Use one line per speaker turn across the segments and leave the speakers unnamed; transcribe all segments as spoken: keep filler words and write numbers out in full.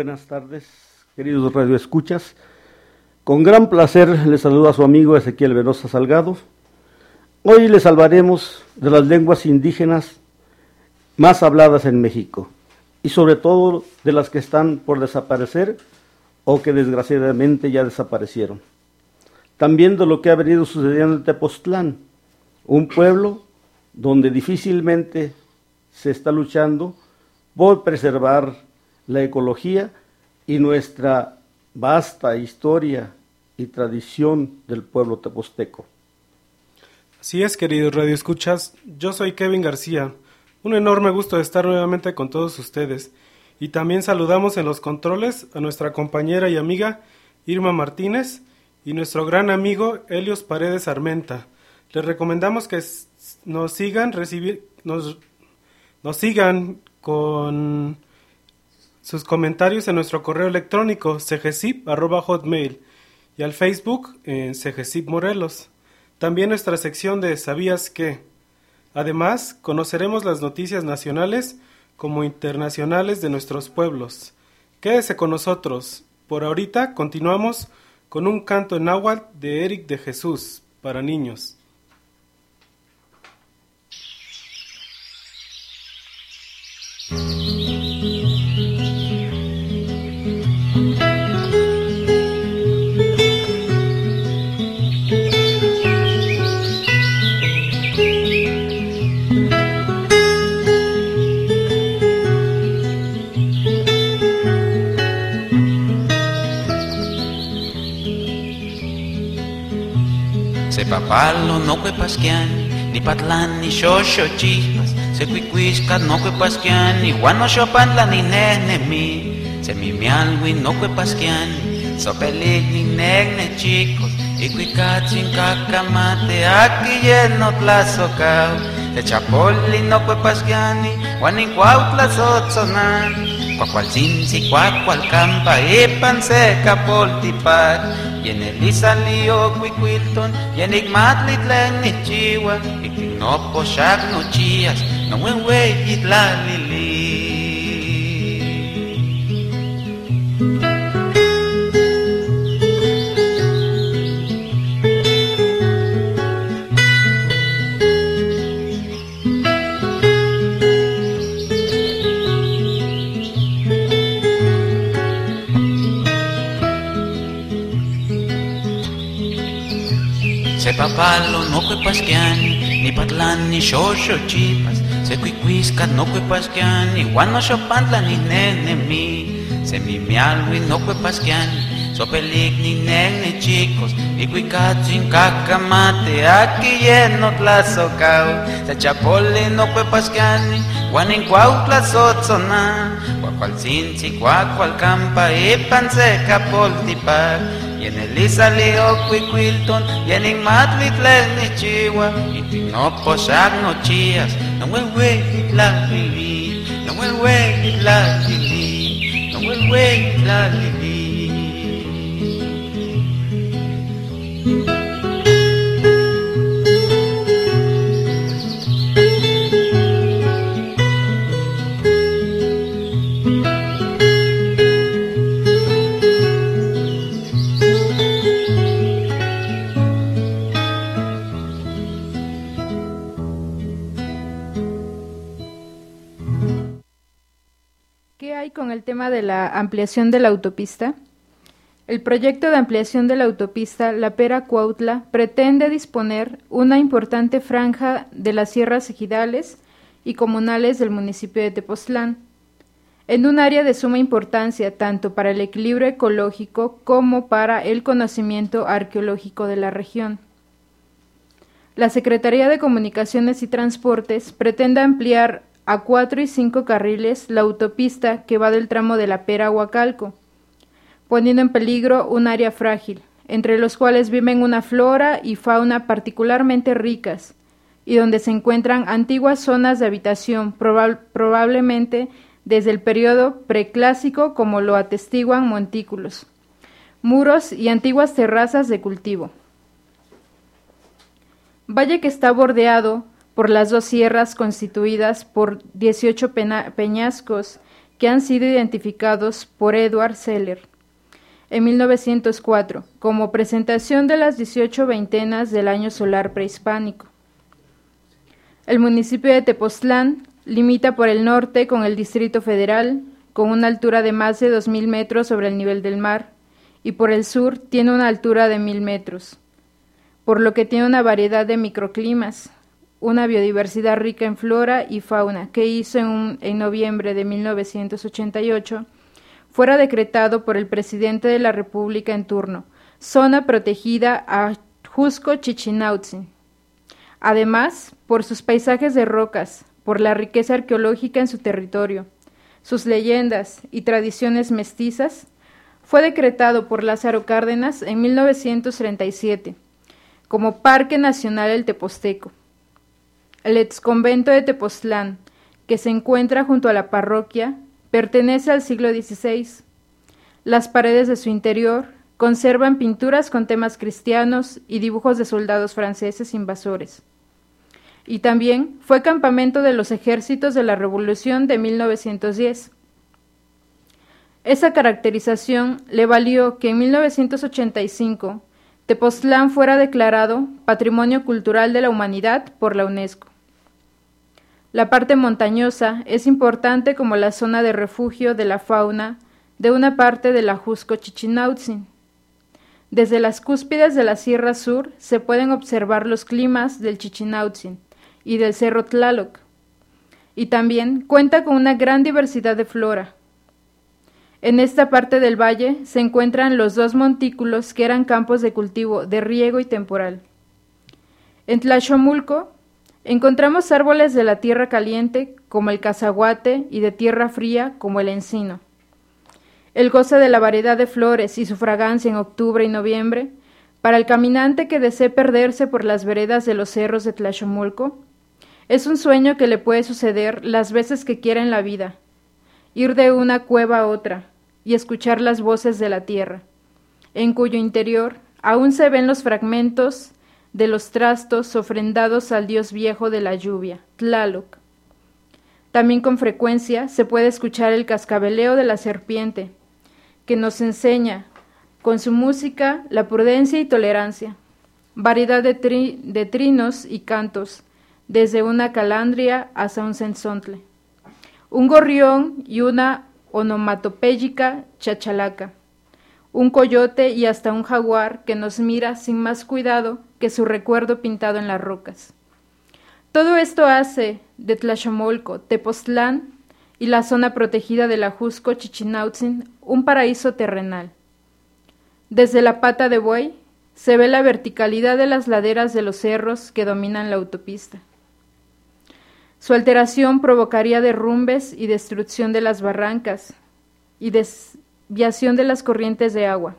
buenas tardes, queridos radioescuchas. Con gran placer les saluda a su amigo Ezequiel Venosa Salgado. Hoy les hablaremos de las lenguas indígenas más habladas en México y sobre todo de las que están por desaparecer o que desgraciadamente ya desaparecieron. También de lo que ha venido sucediendo en Tepoztlán, un pueblo donde difícilmente se está luchando por preservar la ecología y nuestra vasta historia y tradición del pueblo tepozteco.
Así es, queridos radioescuchas, yo soy Kevin García. Un enorme gusto de estar nuevamente con todos ustedes. Y también saludamos en los controles a nuestra compañera y amiga Irma Martínez y nuestro gran amigo Helios Paredes Armenta. Les recomendamos que nos sigan recibir, nos, nos sigan con sus comentarios en nuestro correo electrónico cegesip arroba hotmail y al Facebook en Cegesip Morelos. También nuestra sección de ¿Sabías qué? Además, conoceremos las noticias nacionales como internacionales de nuestros pueblos. Quédese con nosotros. Por ahorita continuamos con un canto en náhuatl de Eric de Jesús para niños.
Papalo no kwe pasquian, ni patlan ni shosho chispas, se cuicuisca no kwe pasquian, ni guano shopantla ni nene mi, se mi mialwi no kwe pasquian, so pelig ni negne chicos, y cuicatsin cacamate, aquí lleno tlasocao, de chapoli no kwe pasquian, ni guanin cuautla sotzonan. Cuacualcin si cuacualcampa ipan seca poltipar y en el isalío cuicuilton y en igmatlit len ni chiwa y que no poshak no chías no buen güey la lili. Se papalo no kwe pasquian, ni patlan ni shosho chipas, se cuicuisca no kwe pasquian, ni guano shopantla ni nene mi, se mi mialwi no kwe pasquian, so pelig ni nene chicos, y cuicatsin cacamate, aquí lleno tlasocao, se chapole no kwe pasquian, guanin cuautla sotzona, cuacualcin si cuacualcampa, ipan seca poltipar, y en el isalío cuicuilton, y en igmatlit len ni chiwa, y ti no poshak no chías, no buen güey la lili, no buen güey la lili, no buen güey la lili.
Con el tema de la ampliación de la autopista. El proyecto de ampliación de la autopista La Pera-Cuautla pretende disponer una importante franja de las sierras ejidales y comunales del municipio de Tepoztlán, en un área de suma importancia tanto para el equilibrio ecológico como para el conocimiento arqueológico de la región. La Secretaría de Comunicaciones y Transportes pretende ampliar a cuatro y cinco carriles la autopista que va del tramo de La Pera a Huacalco, poniendo en peligro un área frágil, entre los cuales viven una flora y fauna particularmente ricas, y donde se encuentran antiguas zonas de habitación, proba- probablemente desde el periodo preclásico, como lo atestiguan montículos, muros y antiguas terrazas de cultivo. Valle que está bordeado por las dos sierras constituidas por dieciocho pena- peñascos que han sido identificados por Edward Seller en mil novecientos cuatro como presentación de las dieciocho veintenas del año solar prehispánico. El municipio de Tepoztlán limita por el norte con el Distrito Federal, con una altura de más de dos mil metros sobre el nivel del mar, y por el sur tiene una altura de mil metros, por lo que tiene una variedad de microclimas, una biodiversidad rica en flora y fauna, que hizo en, un, en noviembre de mil novecientos ochenta y ocho fuera decretado por el presidente de la República en turno, zona protegida a Ajusco-Chichinautzin. Además, por sus paisajes de rocas, por la riqueza arqueológica en su territorio, sus leyendas y tradiciones mestizas, fue decretado por Lázaro Cárdenas en mil novecientos treinta y siete como Parque Nacional El Teposteco. El exconvento de Tepoztlán, que se encuentra junto a la parroquia, pertenece al siglo dieciséis. Las paredes de su interior conservan pinturas con temas cristianos y dibujos de soldados franceses invasores. Y también fue campamento de los ejércitos de la Revolución de mil novecientos diez. Esa caracterización le valió que en mil novecientos ochenta y cinco Tepoztlán fuera declarado Patrimonio Cultural de la Humanidad por la UNESCO. La parte montañosa es importante como la zona de refugio de la fauna de una parte del Ajusco-Chichinautzin. Desde las cúspides de la Sierra Sur se pueden observar los climas del Chichinautzin y del Cerro Tlaloc, y también cuenta con una gran diversidad de flora. En esta parte del valle se encuentran los dos montículos que eran campos de cultivo de riego y temporal. En Tlaxomulco encontramos árboles de la tierra caliente como el cazaguate y de tierra fría como el encino. El goce de la variedad de flores y su fragancia en octubre y noviembre, para el caminante que desee perderse por las veredas de los cerros de Tlaxomulco, es un sueño que le puede suceder las veces que quiera en la vida, ir de una cueva a otra y escuchar las voces de la tierra, en cuyo interior aún se ven los fragmentos de los trastos ofrendados al dios viejo de la lluvia, Tlaloc. También con frecuencia se puede escuchar el cascabeleo de la serpiente, que nos enseña, con su música, la prudencia y tolerancia, variedad de, tri de trinos y cantos, desde una calandria hasta un cenzontle, un gorrión y una onomatopéyica chachalaca, un coyote y hasta un jaguar que nos mira sin más cuidado que su recuerdo pintado en las rocas. Todo esto hace de Tlaxomulco, Tepoztlán y la zona protegida del Ajusco-Chichinautzin un paraíso terrenal. Desde la Pata de Buey se ve la verticalidad de las laderas de los cerros que dominan la autopista. Su alteración provocaría derrumbes y destrucción de las barrancas y desviación de las corrientes de agua.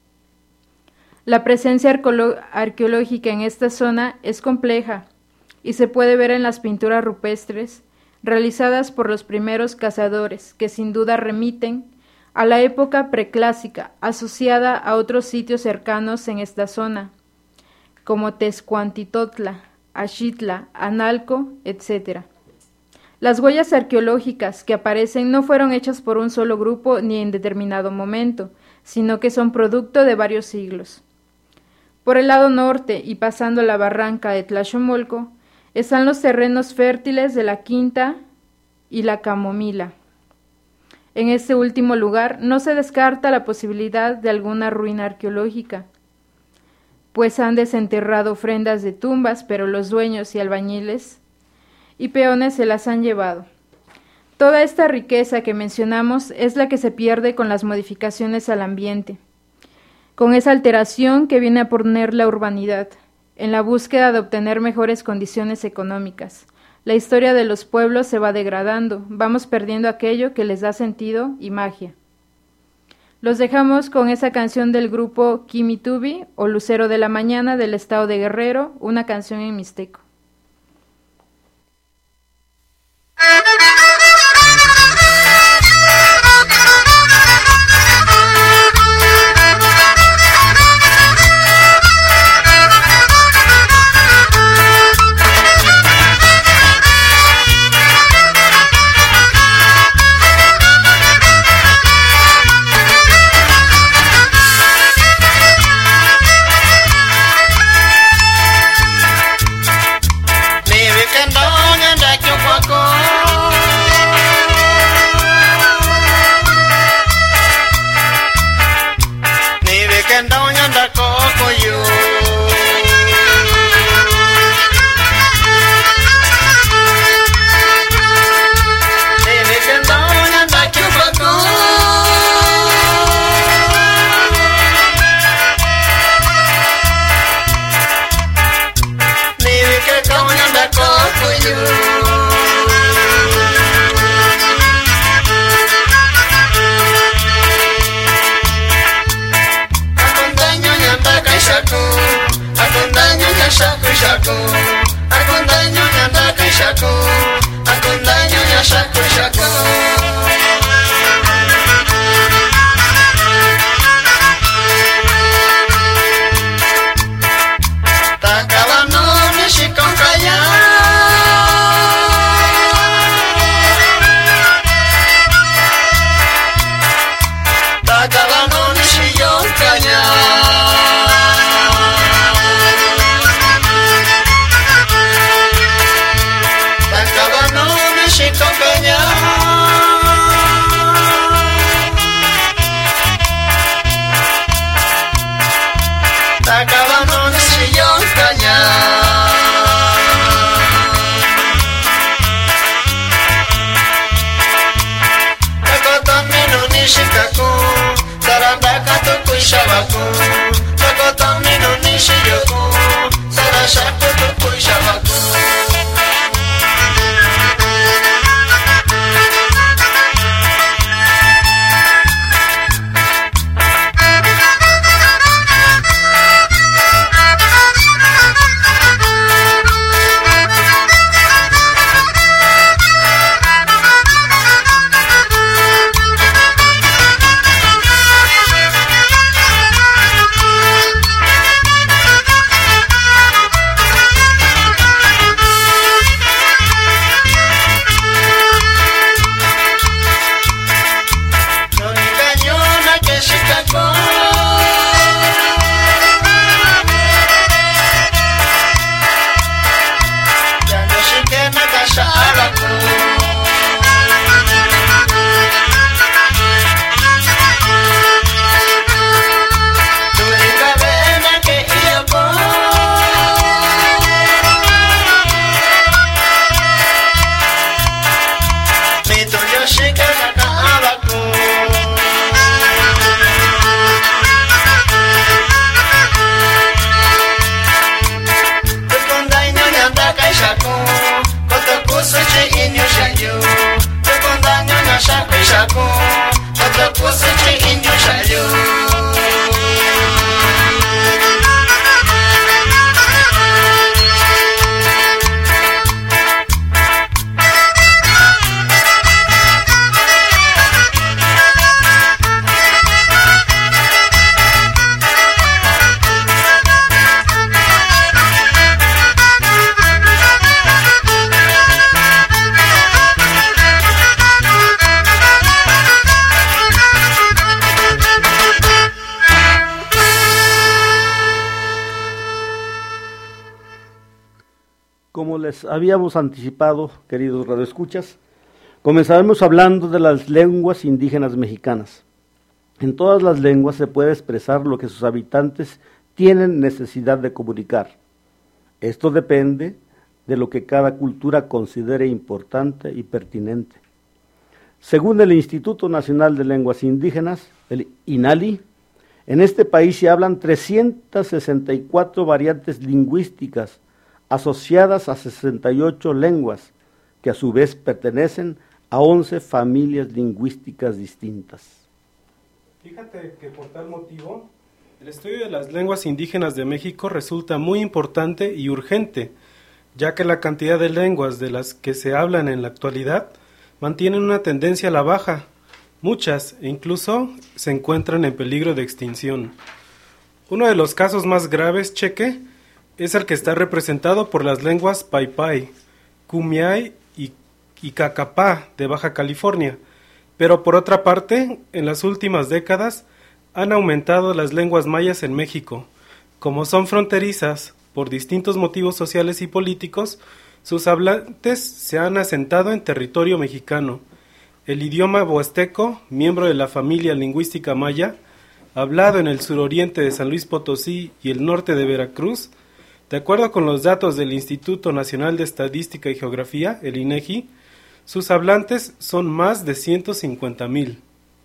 La presencia arqueológica en esta zona es compleja y se puede ver en las pinturas rupestres realizadas por los primeros cazadores, que sin duda remiten a la época preclásica asociada a otros sitios cercanos en esta zona, como Tezcuantitotla, Axitla, Analco, etcétera. Las huellas arqueológicas que aparecen no fueron hechas por un solo grupo ni en determinado momento, sino que son producto de varios siglos. Por el lado norte y pasando la barranca de Tlaxomulco están los terrenos fértiles de la Quinta y la Camomila. En este último lugar no se descarta la posibilidad de alguna ruina arqueológica, pues han desenterrado ofrendas de tumbas, pero los dueños y albañiles y peones se las han llevado. Toda esta riqueza que mencionamos es la que se pierde con las modificaciones al ambiente, con esa alteración que viene a poner la urbanidad, en la búsqueda de obtener mejores condiciones económicas. La historia de los pueblos se va degradando, vamos perdiendo aquello que les da sentido y magia. Los dejamos con esa canción del grupo Quimitubi o Lucero de la Mañana del estado de Guerrero, una canción en mixteco.
Thank you.
como les habíamos anticipado, queridos radioescuchas, comenzaremos hablando de las lenguas indígenas mexicanas. En todas las lenguas se puede expresar lo que sus habitantes tienen necesidad de comunicar. Esto depende de lo que cada cultura considere importante y pertinente. Según el Instituto Nacional de Lenguas Indígenas, el INALI, en este país se hablan trescientas sesenta y cuatro variantes lingüísticas asociadas a sesenta y ocho lenguas, que a su vez pertenecen a once familias lingüísticas distintas.
Fíjate que por tal motivo, el estudio de las lenguas indígenas de México resulta muy importante y urgente, ya que la cantidad de lenguas de las que se hablan en la actualidad mantienen una tendencia a la baja. Muchas, e incluso, se encuentran en peligro de extinción. Uno de los casos más graves, Cheque, es el que está representado por las lenguas Paipai, Kumiai y, y Cacapá de Baja California. Pero por otra parte, en las últimas décadas han aumentado las lenguas mayas en México. Como son fronterizas, por distintos motivos sociales y políticos, sus hablantes se han asentado en territorio mexicano. El idioma huasteco, miembro de la familia lingüística maya, hablado en el suroriente de San Luis Potosí y el norte de Veracruz, de acuerdo con los datos del Instituto Nacional de Estadística y Geografía, el INEGI, sus hablantes son más de ciento cincuenta mil.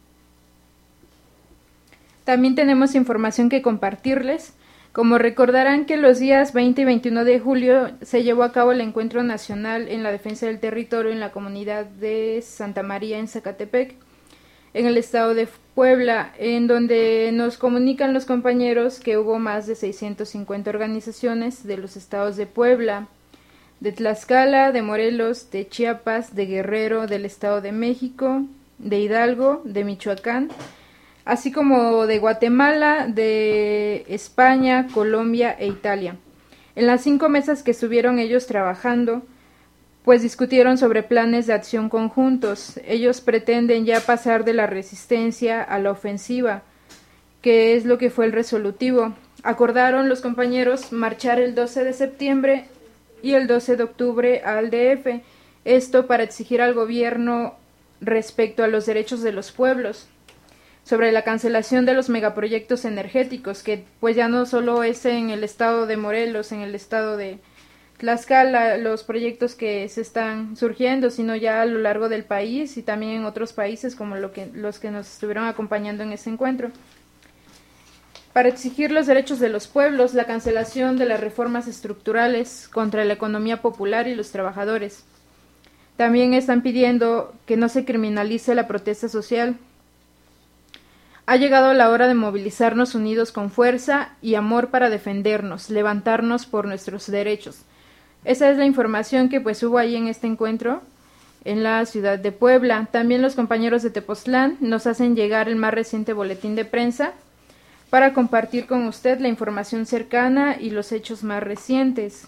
También tenemos información que compartirles. Como recordarán que los días veinte y veintiuno de julio se llevó a cabo el Encuentro Nacional en la Defensa del Territorio en la comunidad de Santa María en Zacatepec, en el estado de Puebla, en donde nos comunican los compañeros que hubo más de seiscientas cincuenta organizaciones de los estados de Puebla, de Tlaxcala, de Morelos, de Chiapas, de Guerrero, del Estado de México, de Hidalgo, de Michoacán, así como de Guatemala, de España, Colombia e Italia. En las cinco mesas que estuvieron ellos trabajando, pues discutieron sobre planes de acción conjuntos. Ellos pretenden ya pasar de la resistencia a la ofensiva, que es lo que fue el resolutivo. Acordaron los compañeros marchar el doce de septiembre y el doce de octubre al D F, esto para exigir al gobierno respecto a los derechos de los pueblos, sobre la cancelación de los megaproyectos energéticos, que pues ya no solo es en el estado de Morelos, en el estado de Tlaxcala, los proyectos que se están surgiendo, sino ya a lo largo del país y también en otros países como lo que, los que nos estuvieron acompañando en ese encuentro. Para exigir los derechos de los pueblos, la cancelación de las reformas estructurales contra la economía popular y los trabajadores. También están pidiendo que no se criminalice la protesta social. Ha llegado la hora de movilizarnos unidos con fuerza y amor para defendernos, levantarnos por nuestros derechos. Esa es la información que pues hubo ahí en este encuentro en la ciudad de Puebla. También los compañeros de Tepoztlán nos hacen llegar el más reciente boletín de prensa para compartir con usted la información cercana y los hechos más recientes.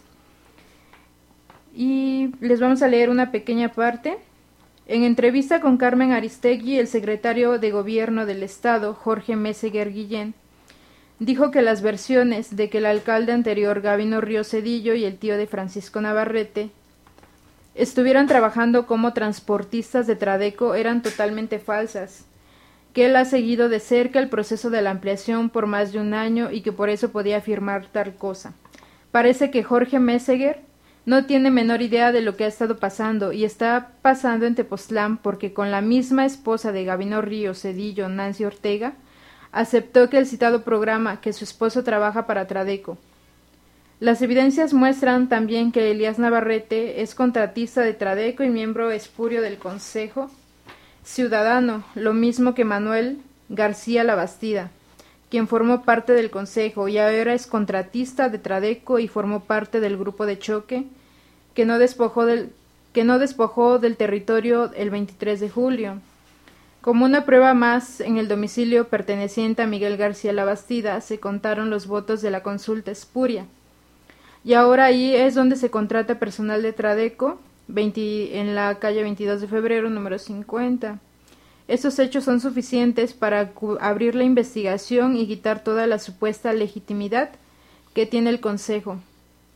Y les vamos a leer una pequeña parte. En entrevista con Carmen Aristegui, el secretario de Gobierno del Estado, Jorge Meseguer Guillén, dijo que las versiones de que el alcalde anterior, Gabino Ríos Cedillo, y el tío de Francisco Navarrete estuvieran trabajando como transportistas de Tradeco eran totalmente falsas, que él ha seguido de cerca el proceso de la ampliación por más de un año y que por eso podía afirmar tal cosa. Parece que Jorge Meseguer no tiene menor idea de lo que ha estado pasando y está pasando en Tepoztlán porque con la misma esposa de Gabino Ríos Cedillo, Nancy Ortega, aceptó que el citado programa que su esposo trabaja para Tradeco. Las evidencias muestran también que Elías Navarrete es contratista de Tradeco y miembro espurio del Consejo Ciudadano, lo mismo que Manuel García Labastida, quien formó parte del Consejo y ahora es contratista de Tradeco y formó parte del grupo de choque que no despojó del, que no despojó del territorio el veintitrés de julio. Como una prueba más, en el domicilio perteneciente a Miguel García Labastida se contaron los votos de la consulta espuria. Y ahora ahí es donde se contrata personal de Tradeco, veinte, en la calle veintidós de febrero, número cincuenta. Estos hechos son suficientes para abrir la investigación y quitar toda la supuesta legitimidad que tiene el Consejo.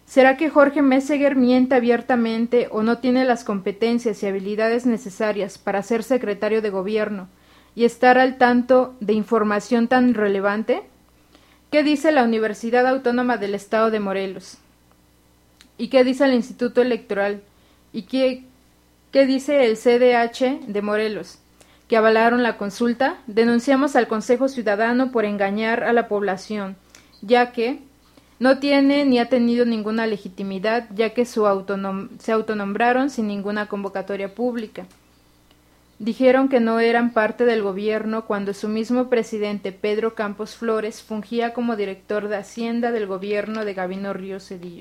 ¿Será que Jorge Meseguer miente abiertamente o no tiene las competencias y habilidades necesarias para ser secretario de gobierno y estar al tanto de información tan relevante? ¿Qué dice la Universidad Autónoma del Estado de Morelos? ¿Y qué dice el Instituto Electoral? ¿Y qué, qué dice el C D H de Morelos? Que avalaron la consulta. Denunciamos al Consejo Ciudadano por engañar a la población, ya que no tiene ni ha tenido ninguna legitimidad, ya que su autonom- se autonombraron sin ninguna convocatoria pública. Dijeron que no eran parte del gobierno cuando su mismo presidente Pedro Campos Flores fungía como director de Hacienda del gobierno de Gabino Ríos Cedillo.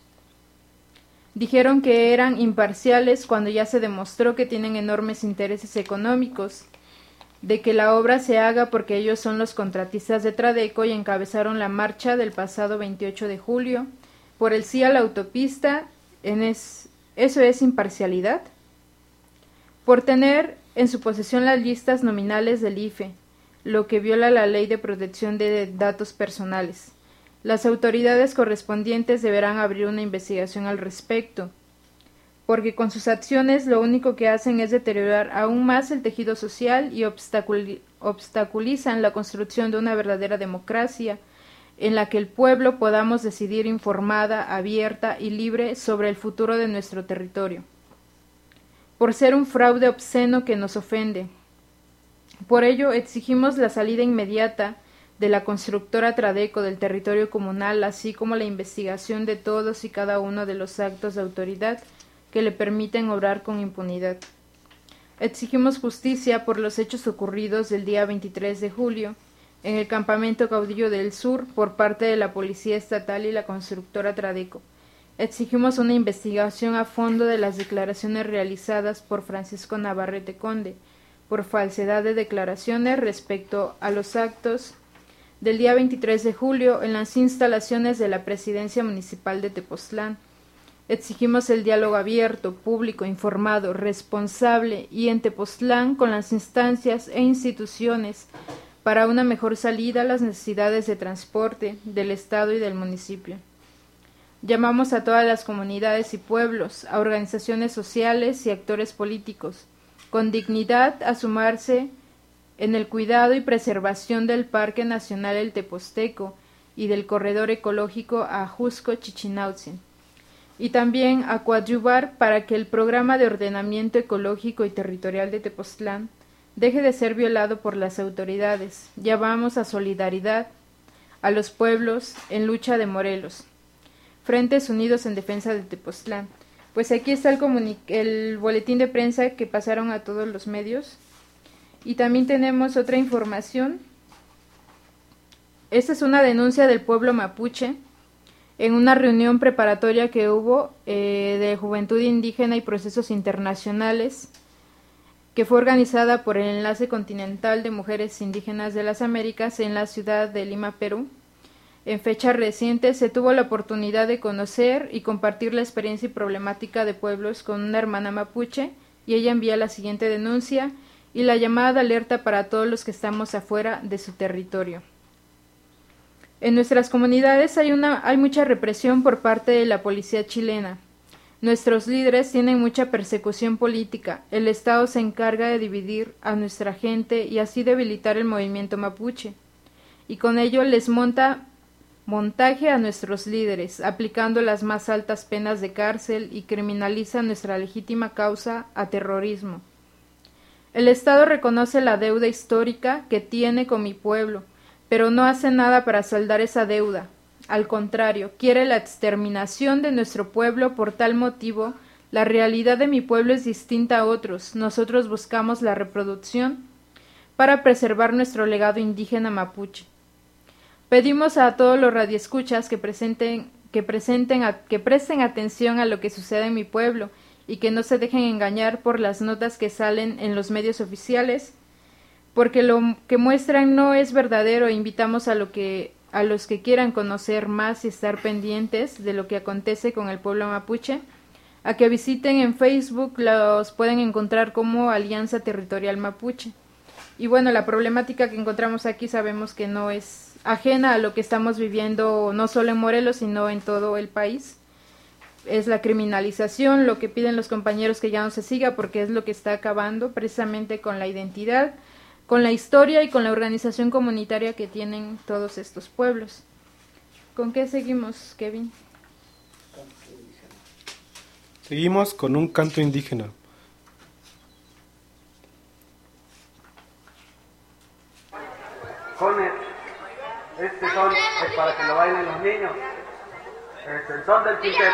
Dijeron que eran imparciales cuando ya se demostró que tienen enormes intereses económicos, de que la obra se haga porque ellos son los contratistas de Tradeco y encabezaron la marcha del pasado veintiocho de julio por el sí a la autopista. En es, ¿Eso es imparcialidad? Por tener en su posesión las listas nominales del I F E, lo que viola la Ley de Protección de Datos Personales. Las autoridades correspondientes deberán abrir una investigación al respecto, porque con sus acciones lo único que hacen es deteriorar aún más el tejido social y obstacul- obstaculizan la construcción de una verdadera democracia en la que el pueblo podamos decidir informada, abierta y libre sobre el futuro de nuestro territorio. Por ser un fraude obsceno que nos ofende. Por ello exigimos la salida inmediata de la constructora Tradeco del territorio comunal, así como la investigación de todos y cada uno de los actos de autoridad que le permiten obrar con impunidad. Exigimos justicia por los hechos ocurridos del día veintitrés de julio en el campamento Caudillo del Sur por parte de la Policía Estatal y la constructora Tradeco. Exigimos una investigación a fondo de las declaraciones realizadas por Francisco Navarrete Conde por falsedad de declaraciones respecto a los actos del día veintitrés de julio en las instalaciones de la Presidencia Municipal de Tepoztlán. Exigimos el diálogo abierto, público, informado, responsable y en Tepoztlán con las instancias e instituciones para una mejor salida a las necesidades de transporte del Estado y del municipio. Llamamos a todas las comunidades y pueblos, a organizaciones sociales y actores políticos, con dignidad a sumarse en el cuidado y preservación del Parque Nacional El Tepozteco y del Corredor Ecológico Ajusco-Chichinautzin, y también a coadyuvar para que el Programa de Ordenamiento Ecológico y Territorial de Tepoztlán deje de ser violado por las autoridades. Llamamos a solidaridad a los pueblos en lucha de Morelos. Frentes Unidos en Defensa de Tepoztlán. Pues aquí está el, comuni- el boletín de prensa que pasaron a todos los medios. Y también tenemos otra información. Esta es una denuncia del pueblo mapuche en una reunión preparatoria que hubo eh, de Juventud Indígena y Procesos Internacionales, que fue organizada por el Enlace Continental de Mujeres Indígenas de las Américas en la ciudad de Lima, Perú. En fecha reciente se tuvo la oportunidad de conocer y compartir la experiencia y problemática de pueblos con una hermana mapuche, y ella envía la siguiente denuncia y la llamada de alerta para todos los que estamos afuera de su territorio. En nuestras comunidades hay, una, hay mucha represión por parte de la policía chilena. Nuestros líderes tienen mucha persecución política. El Estado se encarga de dividir a nuestra gente y así debilitar el movimiento mapuche. Y con ello les monta montaje a nuestros líderes, aplicando las más altas penas de cárcel y criminaliza nuestra legítima causa a terrorismo. El Estado reconoce la deuda histórica que tiene con mi pueblo, pero no hace nada para saldar esa deuda. Al contrario, quiere la exterminación de nuestro pueblo. Por tal motivo, la realidad de mi pueblo es distinta a otros. Nosotros buscamos la reproducción para preservar nuestro legado indígena mapuche. Pedimos a todos los radioescuchas que presenten, que presenten, a, que presten atención a lo que sucede en mi pueblo y que no se dejen engañar por las notas que salen en los medios oficiales, porque lo que muestran no es verdadero. Invitamos a lo que a los que quieran conocer más y estar pendientes de lo que acontece con el pueblo mapuche, a que visiten en Facebook, los pueden encontrar como Alianza Territorial Mapuche. Y bueno, la problemática que encontramos aquí sabemos que no es ajena a lo que estamos viviendo no solo en Morelos, sino en todo el país. es la criminalización, lo que piden los compañeros que ya no se siga porque es lo que está acabando precisamente con la identidad, con la historia y con la organización comunitaria que tienen todos estos pueblos. ¿Con qué seguimos, Kevin?
Seguimos con un canto indígena.
Con este son es para que lo bailen los niños. Es el son del quinteto.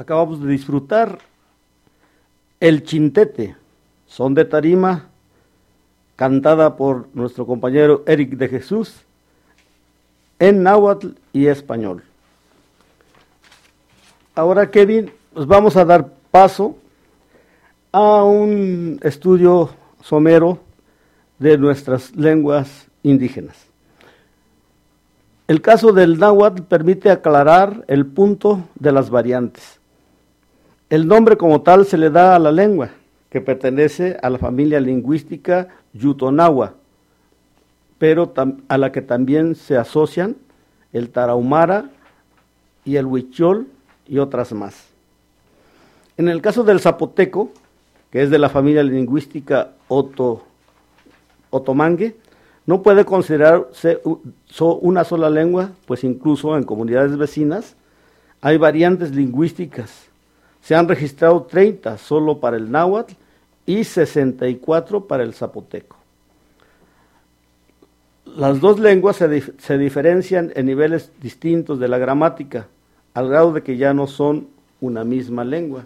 acabamos de disfrutar el chintete, son de tarima, cantada por nuestro compañero Eric de Jesús, en náhuatl y español. Ahora, Kevin, pues vamos a dar paso a un estudio somero de nuestras lenguas indígenas. El caso del náhuatl permite aclarar el punto de las variantes. El nombre como tal se le da a la lengua, que pertenece a la familia lingüística yutonahua, pero a la que también se asocian el tarahumara y el huichol y otras más. En el caso del zapoteco, que es de la familia lingüística oto, otomangue, no puede considerarse una sola lengua, pues incluso en comunidades vecinas hay variantes lingüísticas. Se han registrado treinta solo para el náhuatl y sesenta y cuatro para el zapoteco. Las dos lenguas se, dif- se diferencian en niveles distintos de la gramática, al grado de que ya no son una misma lengua.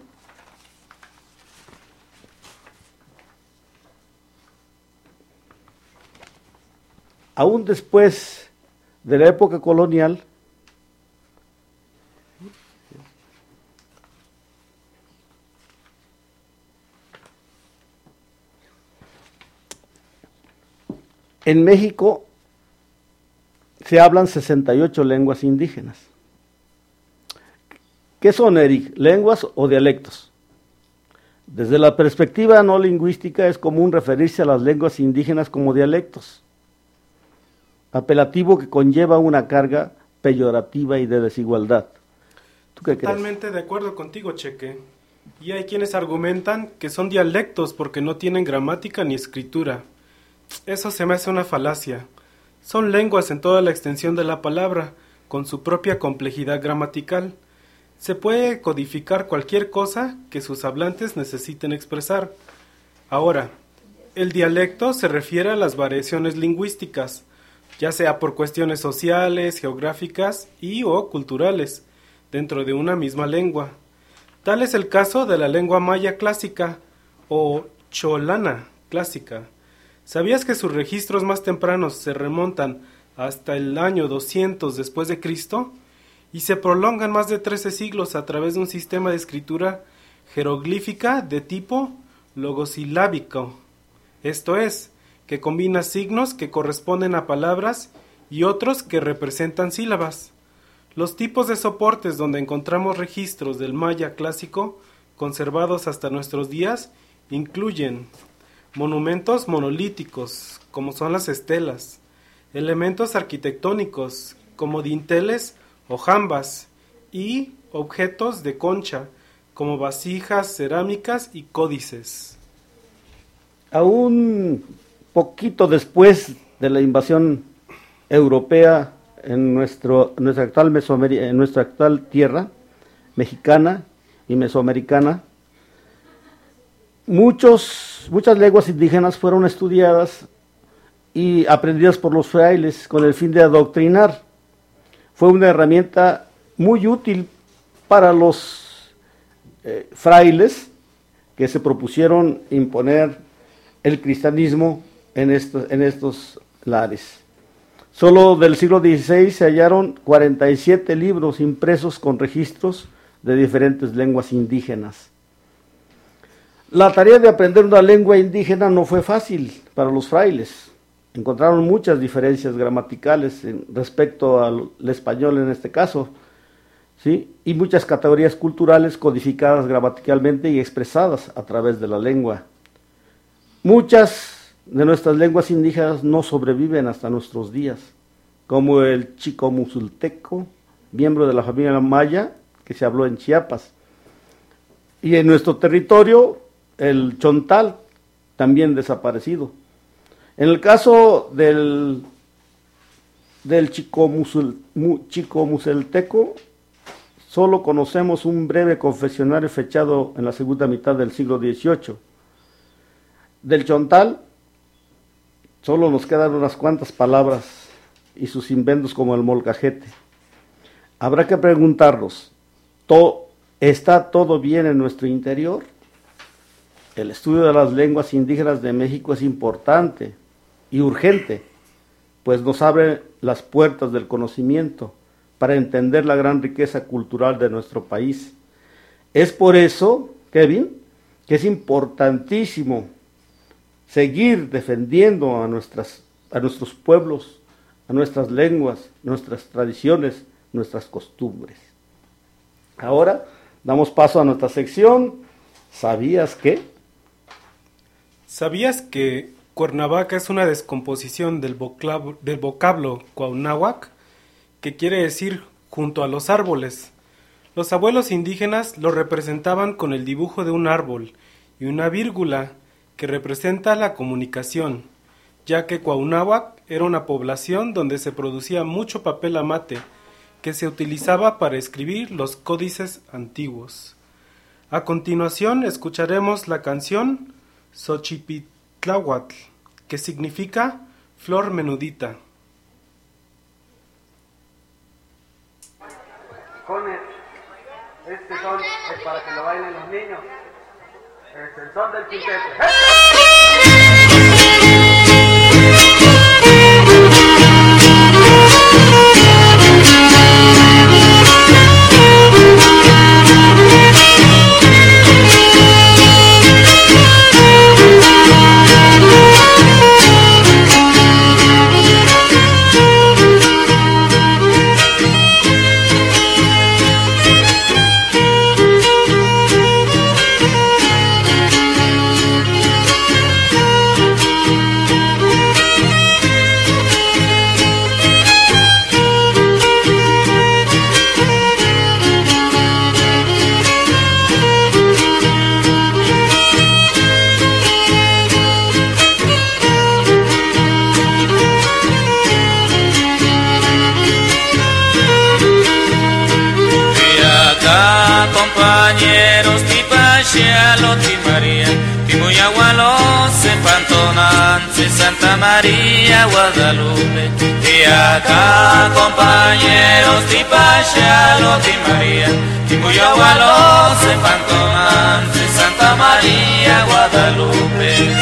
Aún después de la época colonial, en México se hablan sesenta y ocho lenguas indígenas. ¿Qué son, Eric? ¿Lenguas o dialectos? Desde la perspectiva no lingüística es común referirse a las lenguas indígenas como dialectos, apelativo que conlleva una carga peyorativa y de desigualdad. ¿Tú qué crees?
Totalmente de acuerdo contigo, Cheque. Y hay quienes argumentan que son dialectos porque no tienen gramática ni escritura. Eso se me hace una falacia. Son lenguas en toda la extensión de la palabra, con su propia complejidad gramatical. Se puede codificar cualquier cosa que sus hablantes necesiten expresar. Ahora, el dialecto se refiere a las variaciones lingüísticas, ya sea por cuestiones sociales, geográficas y o culturales, dentro de una misma lengua. Tal es el caso de la lengua maya clásica o cholana clásica. ¿Sabías que sus registros más tempranos se remontan hasta el año doscientos después de Cristo y se prolongan más de trece siglos a través de un sistema de escritura jeroglífica de tipo logosilábico? Esto es, que combina signos que corresponden a palabras y otros que representan sílabas. Los tipos de soportes donde encontramos registros del maya clásico conservados hasta nuestros días incluyen monumentos monolíticos, como son las estelas, elementos arquitectónicos, como dinteles o jambas, y objetos de concha, como vasijas cerámicas y códices.
Aún poquito después de la invasión europea en, nuestro, en, nuestra actual Mesoameri- en nuestra actual tierra mexicana y mesoamericana, muchos, muchas lenguas indígenas fueron estudiadas y aprendidas por los frailes con el fin de adoctrinar. Fue una herramienta muy útil para los eh, frailes que se propusieron imponer el cristianismo en estos, en estos lares. Solo del siglo dieciséis se hallaron cuarenta y siete libros impresos con registros de diferentes lenguas indígenas. La tarea de aprender una lengua indígena no fue fácil para los frailes. Encontraron muchas diferencias gramaticales en, respecto al español en este caso, ¿sí? Y muchas categorías culturales codificadas gramaticalmente y expresadas a través de la lengua. Muchas de nuestras lenguas indígenas no sobreviven hasta nuestros días, como el chicomusulteco, miembro de la familia maya, que se habló en Chiapas. Y en nuestro territorio, el chontal, también desaparecido. En el caso del, del chicomusul, chicomuselteco, solo conocemos un breve confesionario fechado en la segunda mitad del siglo dieciocho. Del chontal, solo nos quedan unas cuantas palabras y sus inventos como el molcajete. Habrá que preguntarnos, to, ¿Está todo bien en nuestro interior? El estudio de las lenguas indígenas de México es importante y urgente, pues nos abre las puertas del conocimiento para entender la gran riqueza cultural de nuestro país. Es por eso, Kevin, que es importantísimo seguir defendiendo a, nuestras, a nuestros pueblos, a nuestras lenguas, nuestras tradiciones, nuestras costumbres. Ahora damos paso a nuestra sección, ¿sabías qué?
¿Sabías que Cuernavaca es una descomposición del vocablo, del vocablo cuauhnáhuac, que quiere decir junto a los árboles? Los abuelos indígenas lo representaban con el dibujo de un árbol y una vírgula que representa la comunicación, ya que Cuauhnáhuac era una población donde se producía mucho papel amate, que se utilizaba para escribir los códices antiguos. A continuación escucharemos la canción Xochipitláhuatl, que significa flor menudita.
Con el, este son es para que lo bailen los niños. Es el son del quinteto.
Compañeros ti Paxialo ti María, ti Muyagualo se Pantonance Santa María Guadalupe. Y acá compañeros ti Paxialo ti María, ti Muyagualo se Pantonance Santa María Guadalupe.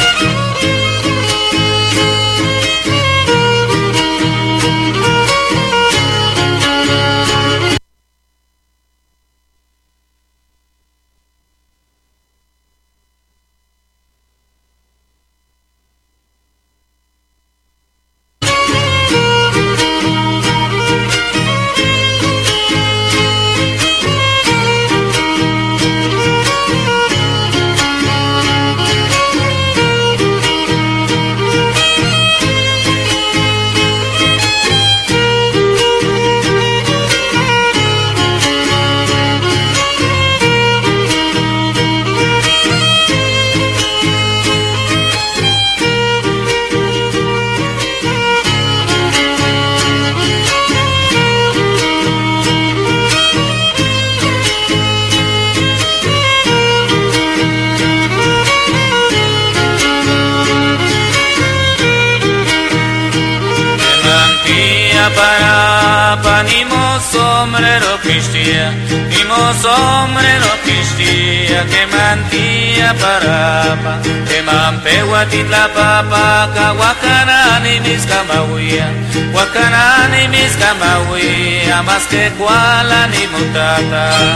Parapa, ni mo sombrero pistia, ni mo sombrero pistia, que mantía parapa, que mampe guatitla papa, ka wakanani mis kamahuia, wakanani mis kamahuia, más que cuala ni mutata.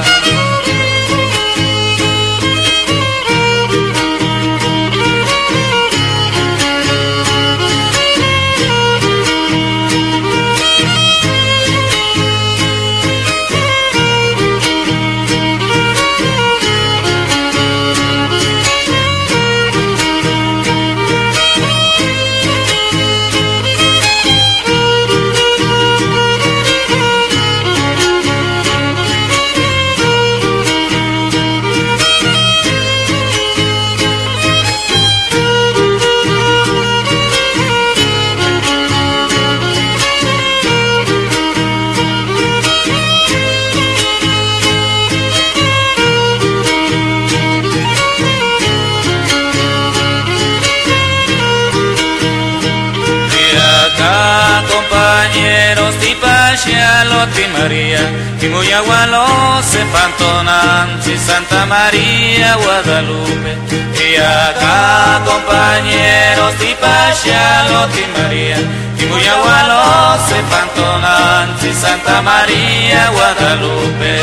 Loti María, y muy agualo se pantonanzi Santa María Guadalupe. Y acá compañeros de Pasha Loti María, y muy agualo se pantonanzi Santa María Guadalupe.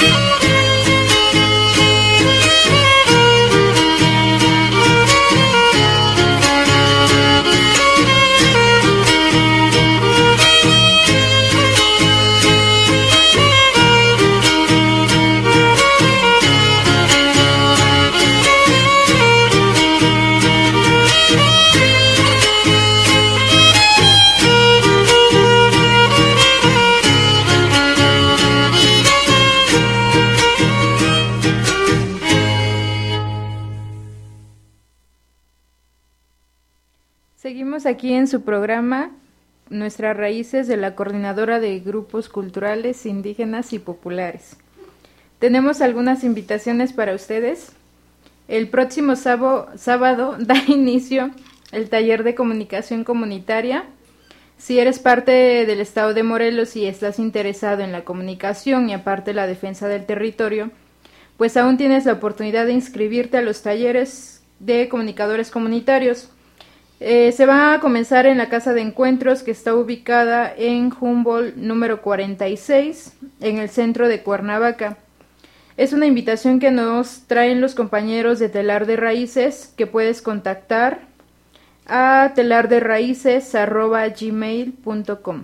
Seguimos aquí en su programa Nuestras Raíces de la Coordinadora de Grupos Culturales Indígenas y Populares. Tenemos algunas invitaciones para ustedes. El próximo sábado, sábado da inicio el taller de comunicación comunitaria. Si eres parte del estado de Morelos y estás interesado en la comunicación y aparte la defensa del territorio, pues aún tienes la oportunidad de inscribirte a los talleres de comunicadores comunitarios. Eh, se va a comenzar en la Casa de Encuentros, que está ubicada en Humboldt número cuarenta y seis, en el centro de Cuernavaca. Es una invitación que nos traen los compañeros de Telar de Raíces, que puedes contactar a telarderaíces arroba gmail punto com.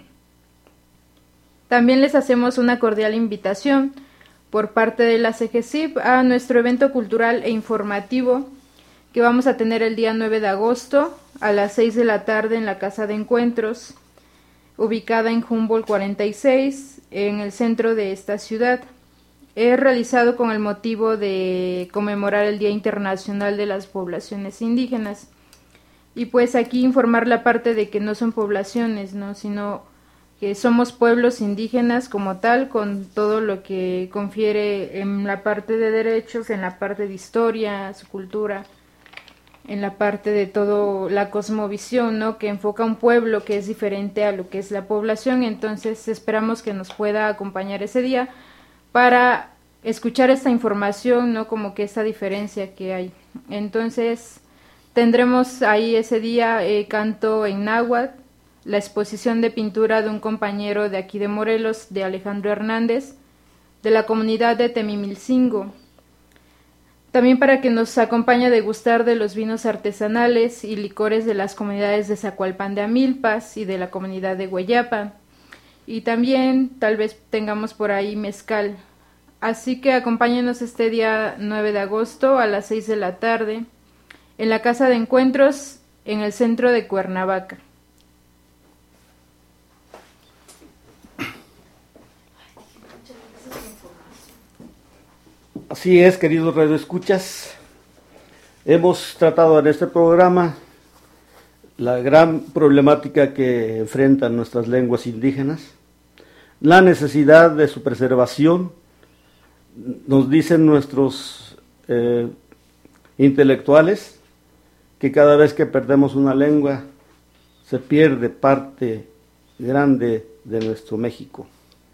También les hacemos una cordial invitación por parte de la C G C I P a nuestro evento cultural e informativo que vamos a tener el día nueve de agosto a las seis de la tarde en la Casa de Encuentros, ubicada en Humboldt cuarenta y seis, en el centro de esta ciudad. Es realizado con el motivo de conmemorar el Día Internacional de las Poblaciones Indígenas. Y pues aquí informar la parte de que no son poblaciones, ¿no?, sino que somos pueblos indígenas como tal, con todo lo que confiere en la parte de derechos, en la parte de historia, su cultura, en la parte de todo la cosmovisión, ¿no?, que enfoca un pueblo que es diferente a lo que es la población. Entonces esperamos que nos pueda acompañar ese día para escuchar esta información, ¿no?, como que esta diferencia que hay. Entonces tendremos ahí ese día eh, canto en náhuatl, la exposición de pintura de un compañero de aquí de Morelos, de Alejandro Hernández, de la comunidad de Temimilcingo. También para que nos acompañe a degustar de los vinos artesanales y licores de las comunidades de Zacualpan de Amilpas y de la comunidad de Hueyapa. Y también tal vez tengamos por ahí mezcal. Así que acompáñenos este día nueve de agosto a las seis de la tarde en la Casa de Encuentros en el centro de Cuernavaca.
Así es, queridos radioescuchas, hemos tratado en este programa la gran problemática que enfrentan nuestras lenguas indígenas, la necesidad de su preservación. Nos dicen nuestros eh, intelectuales que cada vez que perdemos una lengua se pierde parte grande de nuestro México.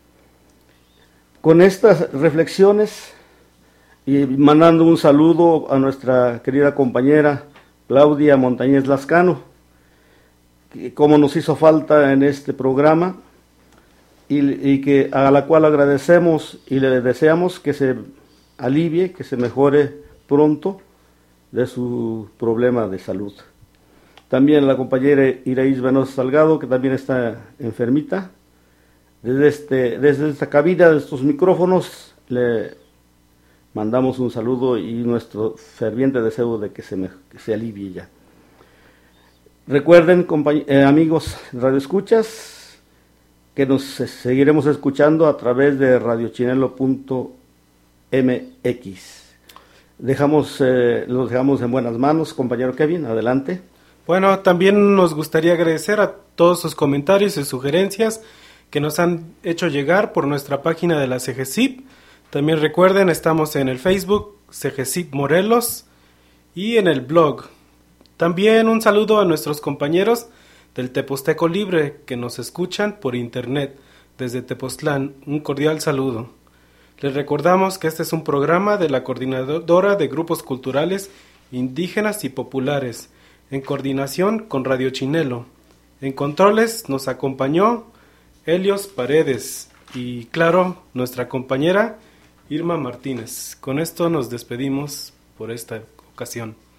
Con estas reflexiones y mandando un saludo a nuestra querida compañera Claudia Montañez Lascano, que como nos hizo falta en este programa, y, y que a la cual agradecemos y le deseamos que se alivie, que se mejore pronto de su problema de salud. También la compañera Iraís Venosa Salgado, que también está enfermita. Desde, este, desde esta cabina de estos micrófonos le mandamos un saludo y nuestro ferviente deseo de que se, me, que se alivie ya. Recuerden, eh, amigos radioescuchas, que nos seguiremos escuchando a través de radiochinelo punto m x. Dejamos, eh, los dejamos en buenas manos, compañero Kevin, adelante.
Bueno, también nos gustaría agradecer a todos sus comentarios y sugerencias que nos han hecho llegar por nuestra página de la C G C I P. También recuerden, estamos en el Facebook, C G C I P Morelos, y en el blog. También un saludo a nuestros compañeros del Teposteco Libre que nos escuchan por internet. desde Tepoztlán, un cordial saludo. Les recordamos que este es un programa de la Coordinadora de Grupos Culturales Indígenas y Populares, en coordinación con Radio Chinelo. En controles nos acompañó Helios Paredes y, claro, nuestra compañera Irma Martínez. Con esto nos despedimos por esta ocasión.